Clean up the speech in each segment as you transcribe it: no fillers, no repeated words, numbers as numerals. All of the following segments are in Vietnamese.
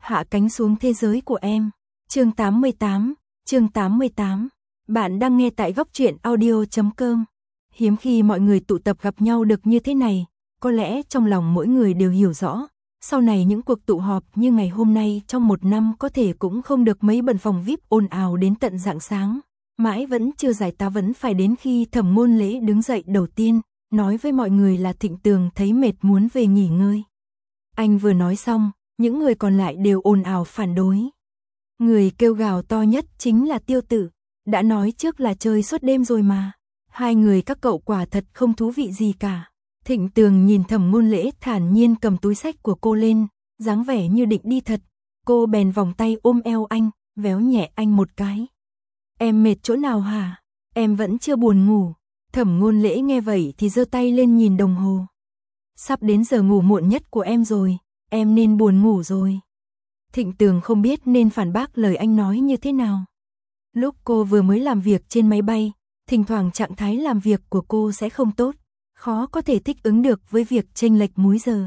Hạ cánh xuống thế giới của em. Chương 88, chương 88. Bạn đang nghe tại góc truyện audio.com. Hiếm khi mọi người tụ tập gặp nhau được như thế này, có lẽ trong lòng mỗi người đều hiểu rõ. Sau này những cuộc tụ họp như ngày hôm nay trong một năm có thể cũng không được mấy bận phòng VIP ồn ào đến tận rạng sáng. Mãi vẫn chưa giải tá vẫn phải đến khi Thẩm Ngôn Lễ đứng dậy đầu tiên, nói với mọi người là Thịnh Tường thấy mệt muốn về nghỉ ngơi. Anh vừa nói xong, những người còn lại đều ồn ào phản đối. Người kêu gào to nhất chính là Tiêu Tử, đã nói trước là chơi suốt đêm rồi mà. Hai người các cậu quả thật không thú vị gì cả. Thịnh Tường nhìn Thẩm Ngôn Lễ thản nhiên cầm túi xách của cô lên, dáng vẻ như định đi thật. Cô bèn vòng tay ôm eo anh, véo nhẹ anh một cái. Em mệt chỗ nào hả? Em vẫn chưa buồn ngủ. Thẩm Ngôn Lễ nghe vậy thì giơ tay lên nhìn đồng hồ. Sắp đến giờ ngủ muộn nhất của em rồi, em nên buồn ngủ rồi. Thịnh Tường không biết nên phản bác lời anh nói như thế nào. Lúc cô vừa mới làm việc trên máy bay, thỉnh thoảng trạng thái làm việc của cô sẽ không tốt, khó có thể thích ứng được với việc chênh lệch múi giờ.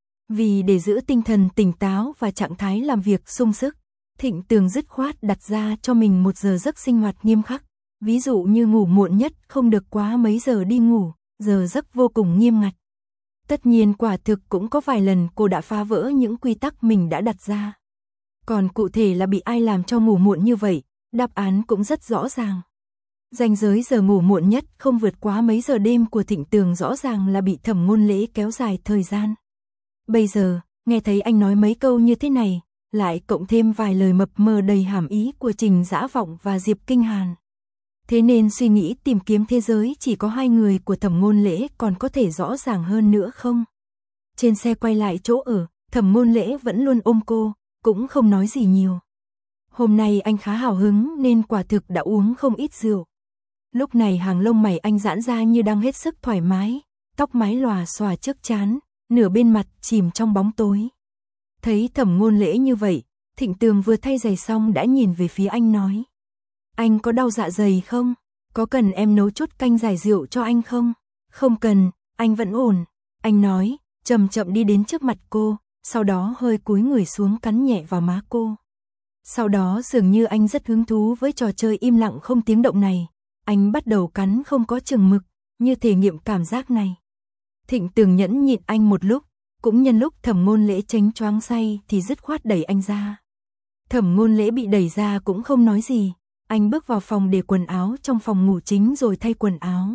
Vì để giữ tinh thần tỉnh táo và trạng thái làm việc sung sức, Thịnh Tường dứt khoát đặt ra cho mình một giờ giấc sinh hoạt nghiêm khắc. Ví dụ như ngủ muộn nhất không được quá mấy giờ đi ngủ, giờ giấc vô cùng nghiêm ngặt. Tất nhiên quả thực cũng có vài lần cô đã phá vỡ những quy tắc mình đã đặt ra. Còn cụ thể là bị ai làm cho ngủ muộn như vậy, đáp án cũng rất rõ ràng. Ranh giới giờ ngủ muộn nhất không vượt quá mấy giờ đêm của Thịnh Tường rõ ràng là bị Thẩm Ngôn Lễ kéo dài thời gian. Bây giờ, nghe thấy anh nói mấy câu như thế này, lại cộng thêm vài lời mập mờ đầy hàm ý của Trình Dã Vọng và Diệp Kinh Hàn. Thế nên suy nghĩ tìm kiếm thế giới chỉ có hai người của Thẩm Ngôn Lễ còn có thể rõ ràng hơn nữa không? Trên xe quay lại chỗ ở, Thẩm Ngôn Lễ vẫn luôn ôm cô, cũng không nói gì nhiều. Hôm nay anh khá hào hứng nên quả thực đã uống không ít rượu. Lúc này hàng lông mày anh giãn ra như đang hết sức thoải mái, tóc mái lòa xòa trước trán, nửa bên mặt chìm trong bóng tối. Thấy Thẩm Ngôn Lễ như vậy, Thịnh Tường vừa thay giày xong đã nhìn về phía anh nói. Anh có đau dạ dày không? Có cần em nấu chút canh giải rượu cho anh không? Không cần, anh vẫn ổn. Anh nói, chậm chậm đi đến trước mặt cô, sau đó hơi cúi người xuống cắn nhẹ vào má cô. Sau đó dường như anh rất hứng thú với trò chơi im lặng không tiếng động này. Anh bắt đầu cắn không có chừng mực, như thể nghiệm cảm giác này. Thịnh Tường nhẫn nhịn anh một lúc, cũng nhân lúc Thẩm Ngôn Lễ chánh choáng say thì dứt khoát đẩy anh ra. Thẩm Ngôn Lễ bị đẩy ra cũng không nói gì. Anh bước vào phòng để quần áo trong phòng ngủ chính rồi thay quần áo.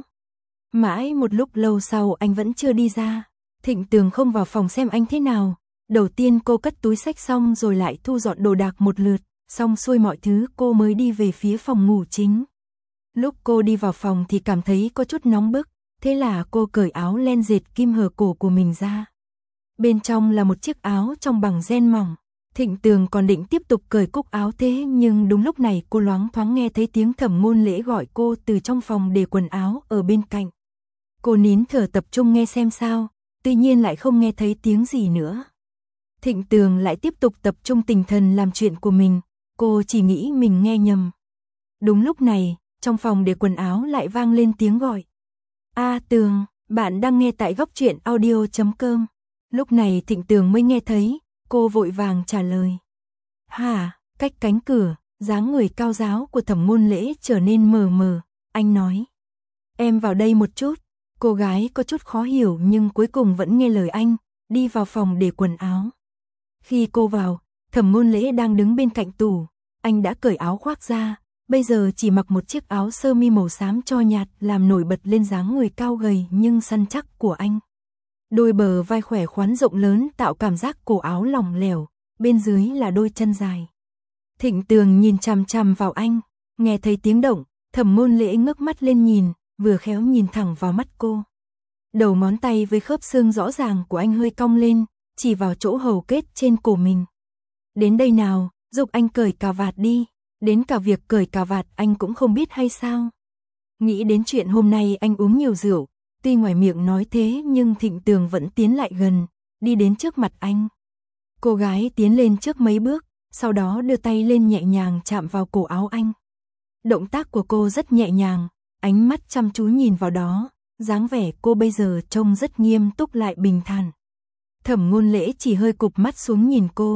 Mãi một lúc lâu sau anh vẫn chưa đi ra. Thịnh Tường không vào phòng xem anh thế nào. Đầu tiên cô cất túi xách xong rồi lại thu dọn đồ đạc một lượt. Xong xuôi mọi thứ cô mới đi về phía phòng ngủ chính. Lúc cô đi vào phòng thì cảm thấy có chút nóng bức. Thế là cô cởi áo len dệt kim hở cổ của mình ra. Bên trong là một chiếc áo trong bằng ren mỏng. Thịnh Tường còn định tiếp tục cởi cúc áo thế nhưng đúng lúc này cô loáng thoáng nghe thấy tiếng Thẩm Ngôn Lễ gọi cô từ trong phòng để quần áo ở bên cạnh. Cô nín thở tập trung nghe xem sao, tuy nhiên lại không nghe thấy tiếng gì nữa. Thịnh Tường lại tiếp tục tập trung tinh thần làm chuyện của mình, cô chỉ nghĩ mình nghe nhầm. Đúng lúc này, trong phòng để quần áo lại vang lên tiếng gọi. A Tường, bạn đang nghe tại góc truyện audio.com. Lúc này Thịnh Tường mới nghe thấy. Cô vội vàng trả lời. Hả, cách cánh cửa, dáng người cao ráo của Thẩm Ngôn Lễ trở nên mờ mờ, anh nói. Em vào đây một chút, cô gái có chút khó hiểu nhưng cuối cùng vẫn nghe lời anh, đi vào phòng để quần áo. Khi cô vào, Thẩm Ngôn Lễ đang đứng bên cạnh tủ, anh đã cởi áo khoác ra, bây giờ chỉ mặc một chiếc áo sơ mi màu xám cho nhạt làm nổi bật lên dáng người cao gầy nhưng săn chắc của anh. Đôi bờ vai khỏe khoắn rộng lớn tạo cảm giác cổ áo lỏng lẻo, bên dưới là đôi chân dài. Thịnh Tường nhìn chằm chằm vào anh, nghe thấy tiếng động, Thẩm Ngôn Lễ ngước mắt lên nhìn, vừa khéo nhìn thẳng vào mắt cô. Đầu ngón tay với khớp xương rõ ràng của anh hơi cong lên, chỉ vào chỗ hầu kết trên cổ mình. Đến đây nào, giục anh cởi cà vạt đi, đến cả việc cởi cà vạt anh cũng không biết hay sao. Nghĩ đến chuyện hôm nay anh uống nhiều rượu. Tuy ngoài miệng nói thế nhưng Thịnh Tường vẫn tiến lại gần, đi đến trước mặt anh. Cô gái tiến lên trước mấy bước, sau đó đưa tay lên nhẹ nhàng chạm vào cổ áo anh. Động tác của cô rất nhẹ nhàng, ánh mắt chăm chú nhìn vào đó, dáng vẻ cô bây giờ trông rất nghiêm túc lại bình thản. Thẩm Ngôn Lễ chỉ hơi cụp mắt xuống nhìn cô,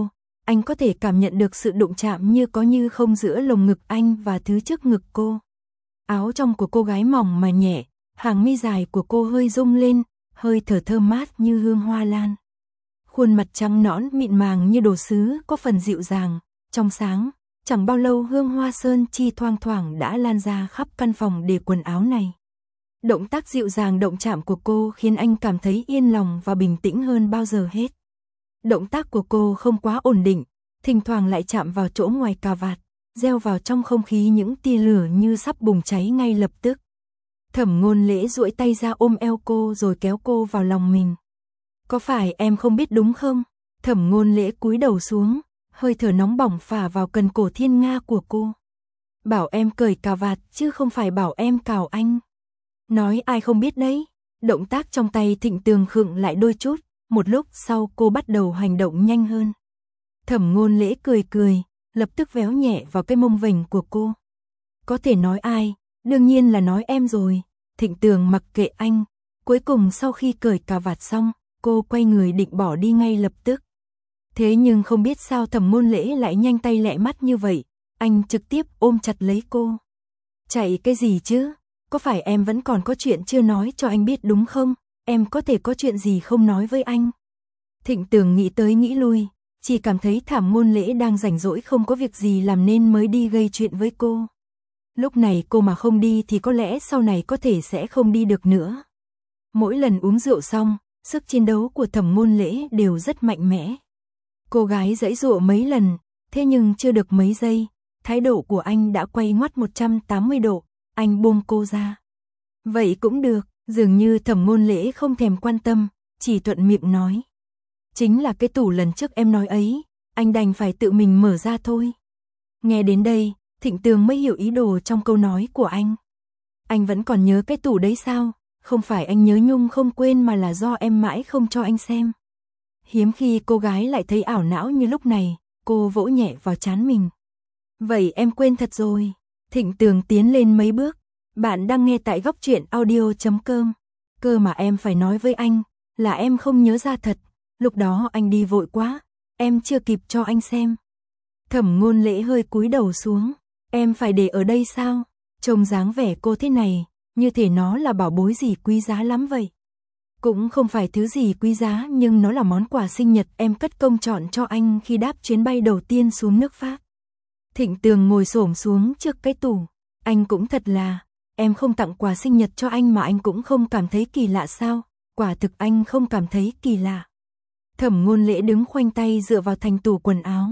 anh có thể cảm nhận được sự đụng chạm như có như không giữa lồng ngực anh và thứ trước ngực cô. Áo trong của cô gái mỏng mà nhẹ, hàng mi dài của cô hơi rung lên, hơi thở thơm mát như hương hoa lan. Khuôn mặt trắng nõn mịn màng như đồ sứ có phần dịu dàng, trong sáng, chẳng bao lâu hương hoa sơn chi thoang thoảng đã lan ra khắp căn phòng để quần áo này. Động tác dịu dàng động chạm của cô khiến anh cảm thấy yên lòng và bình tĩnh hơn bao giờ hết. Động tác của cô không quá ổn định, thỉnh thoảng lại chạm vào chỗ ngoài cà vạt, gieo vào trong không khí những tia lửa như sắp bùng cháy ngay lập tức. Thẩm Ngôn Lễ duỗi tay ra ôm eo cô rồi kéo cô vào lòng mình. Có phải em không biết đúng không? Thẩm Ngôn Lễ cúi đầu xuống, hơi thở nóng bỏng phả vào cần cổ thiên nga của cô. Bảo em cởi cà vạt chứ không phải bảo em cào anh. Nói ai không biết đấy. Động tác trong tay Thịnh Tường khựng lại đôi chút, một lúc sau cô bắt đầu hành động nhanh hơn. Thẩm Ngôn Lễ cười cười, lập tức véo nhẹ vào cái mông vểnh của cô. Có thể nói ai, đương nhiên là nói em rồi. Thịnh Tường mặc kệ anh, cuối cùng sau khi cởi cà vạt xong, cô quay người định bỏ đi ngay lập tức. Thế nhưng không biết sao Thẩm Ngôn Lễ lại nhanh tay lẹ mắt như vậy, anh trực tiếp ôm chặt lấy cô. Chạy cái gì chứ? Có phải em vẫn còn có chuyện chưa nói cho anh biết đúng không? Em có thể có chuyện gì không nói với anh? Thịnh Tường nghĩ tới nghĩ lui, chỉ cảm thấy Thẩm Ngôn Lễ đang rảnh rỗi không có việc gì làm nên mới đi gây chuyện với cô. Lúc này cô mà không đi thì có lẽ sau này có thể sẽ không đi được nữa. Mỗi lần uống rượu xong, sức chiến đấu của Thẩm Ngôn Lễ đều rất mạnh mẽ. Cô gái giãy giụa mấy lần, thế nhưng chưa được mấy giây, thái độ của anh đã quay ngoắt 180 độ, anh buông cô ra. Vậy cũng được, dường như Thẩm Ngôn Lễ không thèm quan tâm, chỉ thuận miệng nói. Chính là cái tủ lần trước em nói ấy, anh đành phải tự mình mở ra thôi. Nghe đến đây, Thịnh Tường mới hiểu ý đồ trong câu nói của anh. Anh vẫn còn nhớ cái tủ đấy sao? Không phải anh nhớ nhung không quên mà là do em mãi không cho anh xem. Hiếm khi cô gái lại thấy ảo não như lúc này, cô vỗ nhẹ vào trán mình. Vậy em quên thật rồi. Thịnh Tường tiến lên mấy bước. Bạn đang nghe tại góc truyện audio.com. Cơ mà em phải nói với anh, là em không nhớ ra thật. Lúc đó anh đi vội quá, em chưa kịp cho anh xem. Thẩm Ngôn Lễ hơi cúi đầu xuống. Em phải để ở đây sao? Trông dáng vẻ cô thế này, như thể nó là bảo bối gì quý giá lắm vậy. Cũng không phải thứ gì quý giá nhưng nó là món quà sinh nhật em cất công chọn cho anh khi đáp chuyến bay đầu tiên xuống nước Pháp. Thịnh Tường ngồi xổm xuống trước cái tủ. Anh cũng thật là, em không tặng quà sinh nhật cho anh mà anh cũng không cảm thấy kỳ lạ sao? Quả thực anh không cảm thấy kỳ lạ. Thẩm Ngôn Lễ đứng khoanh tay dựa vào thành tủ quần áo.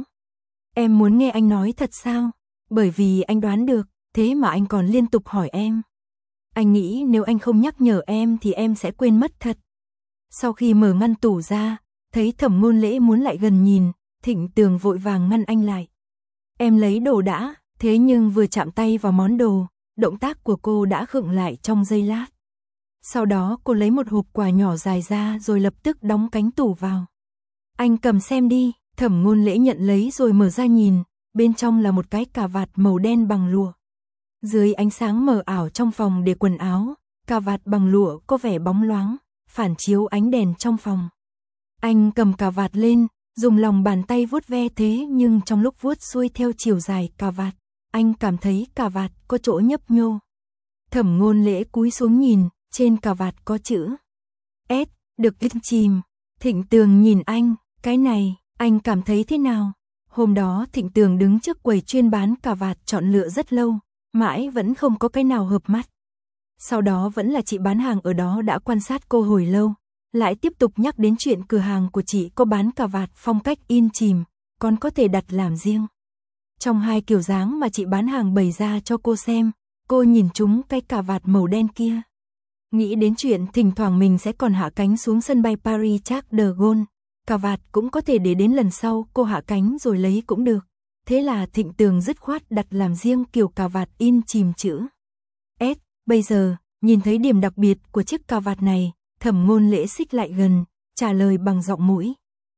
Em muốn nghe anh nói thật sao? Bởi vì anh đoán được, thế mà anh còn liên tục hỏi em. Anh nghĩ nếu anh không nhắc nhở em thì em sẽ quên mất thật. Sau khi mở ngăn tủ ra, thấy Thẩm Ngôn Lễ muốn lại gần nhìn, Thịnh Tường vội vàng ngăn anh lại. Em lấy đồ đã, thế nhưng vừa chạm tay vào món đồ, động tác của cô đã khựng lại trong giây lát. Sau đó cô lấy một hộp quà nhỏ dài ra rồi lập tức đóng cánh tủ vào. Anh cầm xem đi. Thẩm Ngôn Lễ nhận lấy rồi mở ra nhìn, bên trong là một cái cà vạt màu đen bằng lụa. Dưới ánh sáng mờ ảo trong phòng để quần áo, cà vạt bằng lụa có vẻ bóng loáng, phản chiếu ánh đèn trong phòng. Anh cầm cà vạt lên, dùng lòng bàn tay vuốt ve thế nhưng trong lúc vuốt xuôi theo chiều dài cà vạt, anh cảm thấy cà vạt có chỗ nhấp nhô. Thẩm Ngôn Lễ cúi xuống nhìn, trên cà vạt có chữ S, được in chìm. Thịnh Tường nhìn anh, cái này, anh cảm thấy thế nào? Hôm đó Thịnh Tường đứng trước quầy chuyên bán cà vạt chọn lựa rất lâu, mãi vẫn không có cái nào hợp mắt. Sau đó vẫn là chị bán hàng ở đó đã quan sát cô hồi lâu, lại tiếp tục nhắc đến chuyện cửa hàng của chị có bán cà vạt phong cách in chìm, còn có thể đặt làm riêng. Trong hai kiểu dáng mà chị bán hàng bày ra cho cô xem, cô nhìn trúng cái cà vạt màu đen kia. Nghĩ đến chuyện thỉnh thoảng mình sẽ còn hạ cánh xuống sân bay Paris Charles de Gaulle, cà vạt cũng có thể để đến lần sau cô hạ cánh rồi lấy cũng được. Thế là Thịnh Tường dứt khoát đặt làm riêng kiểu cà vạt in chìm chữ S. Bây giờ, nhìn thấy điểm đặc biệt của chiếc cà vạt này, Thẩm Ngôn Lễ xích lại gần, trả lời bằng giọng mũi.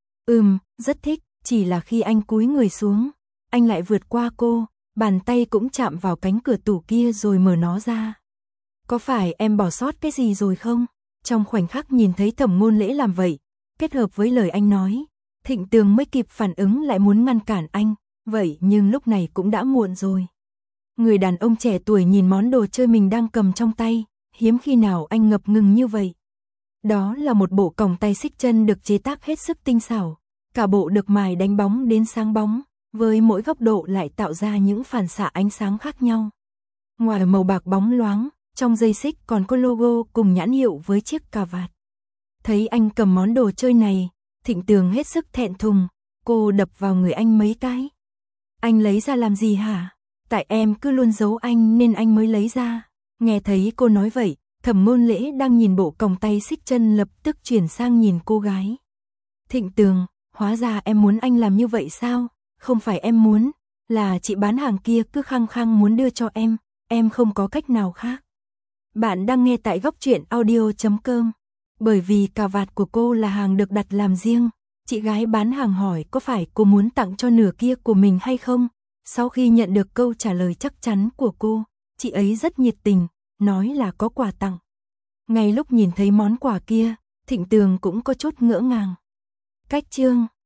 Rất thích, chỉ là khi anh cúi người xuống, anh lại vượt qua cô, bàn tay cũng chạm vào cánh cửa tủ kia rồi mở nó ra. Có phải em bỏ sót cái gì rồi không? Trong khoảnh khắc nhìn thấy Thẩm Ngôn Lễ làm vậy, kết hợp với lời anh nói, Thịnh Tường mới kịp phản ứng lại muốn ngăn cản anh, vậy nhưng lúc này cũng đã muộn rồi. Người đàn ông trẻ tuổi nhìn món đồ chơi mình đang cầm trong tay, hiếm khi nào anh ngập ngừng như vậy. Đó là một bộ còng tay xích chân được chế tác hết sức tinh xảo, cả bộ được mài đánh bóng đến sáng bóng, với mỗi góc độ lại tạo ra những phản xạ ánh sáng khác nhau. Ngoài màu bạc bóng loáng, trong dây xích còn có logo cùng nhãn hiệu với chiếc cà vạt. Thấy anh cầm món đồ chơi này, Thịnh Tường hết sức thẹn thùng, cô đập vào người anh mấy cái. Anh lấy ra làm gì hả? Tại em cứ luôn giấu anh nên anh mới lấy ra. Nghe thấy cô nói vậy, Thẩm Ngôn Lễ đang nhìn bộ còng tay xích chân lập tức chuyển sang nhìn cô gái. Thịnh Tường, hóa ra em muốn anh làm như vậy sao? Không phải em muốn, là chị bán hàng kia cứ khăng khăng muốn đưa cho em không có cách nào khác. Bạn đang nghe tại Góc Truyện Audio.com. Bởi vì cà vạt của cô là hàng được đặt làm riêng, chị gái bán hàng hỏi có phải cô muốn tặng cho nửa kia của mình hay không? Sau khi nhận được câu trả lời chắc chắn của cô, chị ấy rất nhiệt tình, nói là có quà tặng. Ngay lúc nhìn thấy món quà kia, Thịnh Tường cũng có chút ngỡ ngàng. Cách chương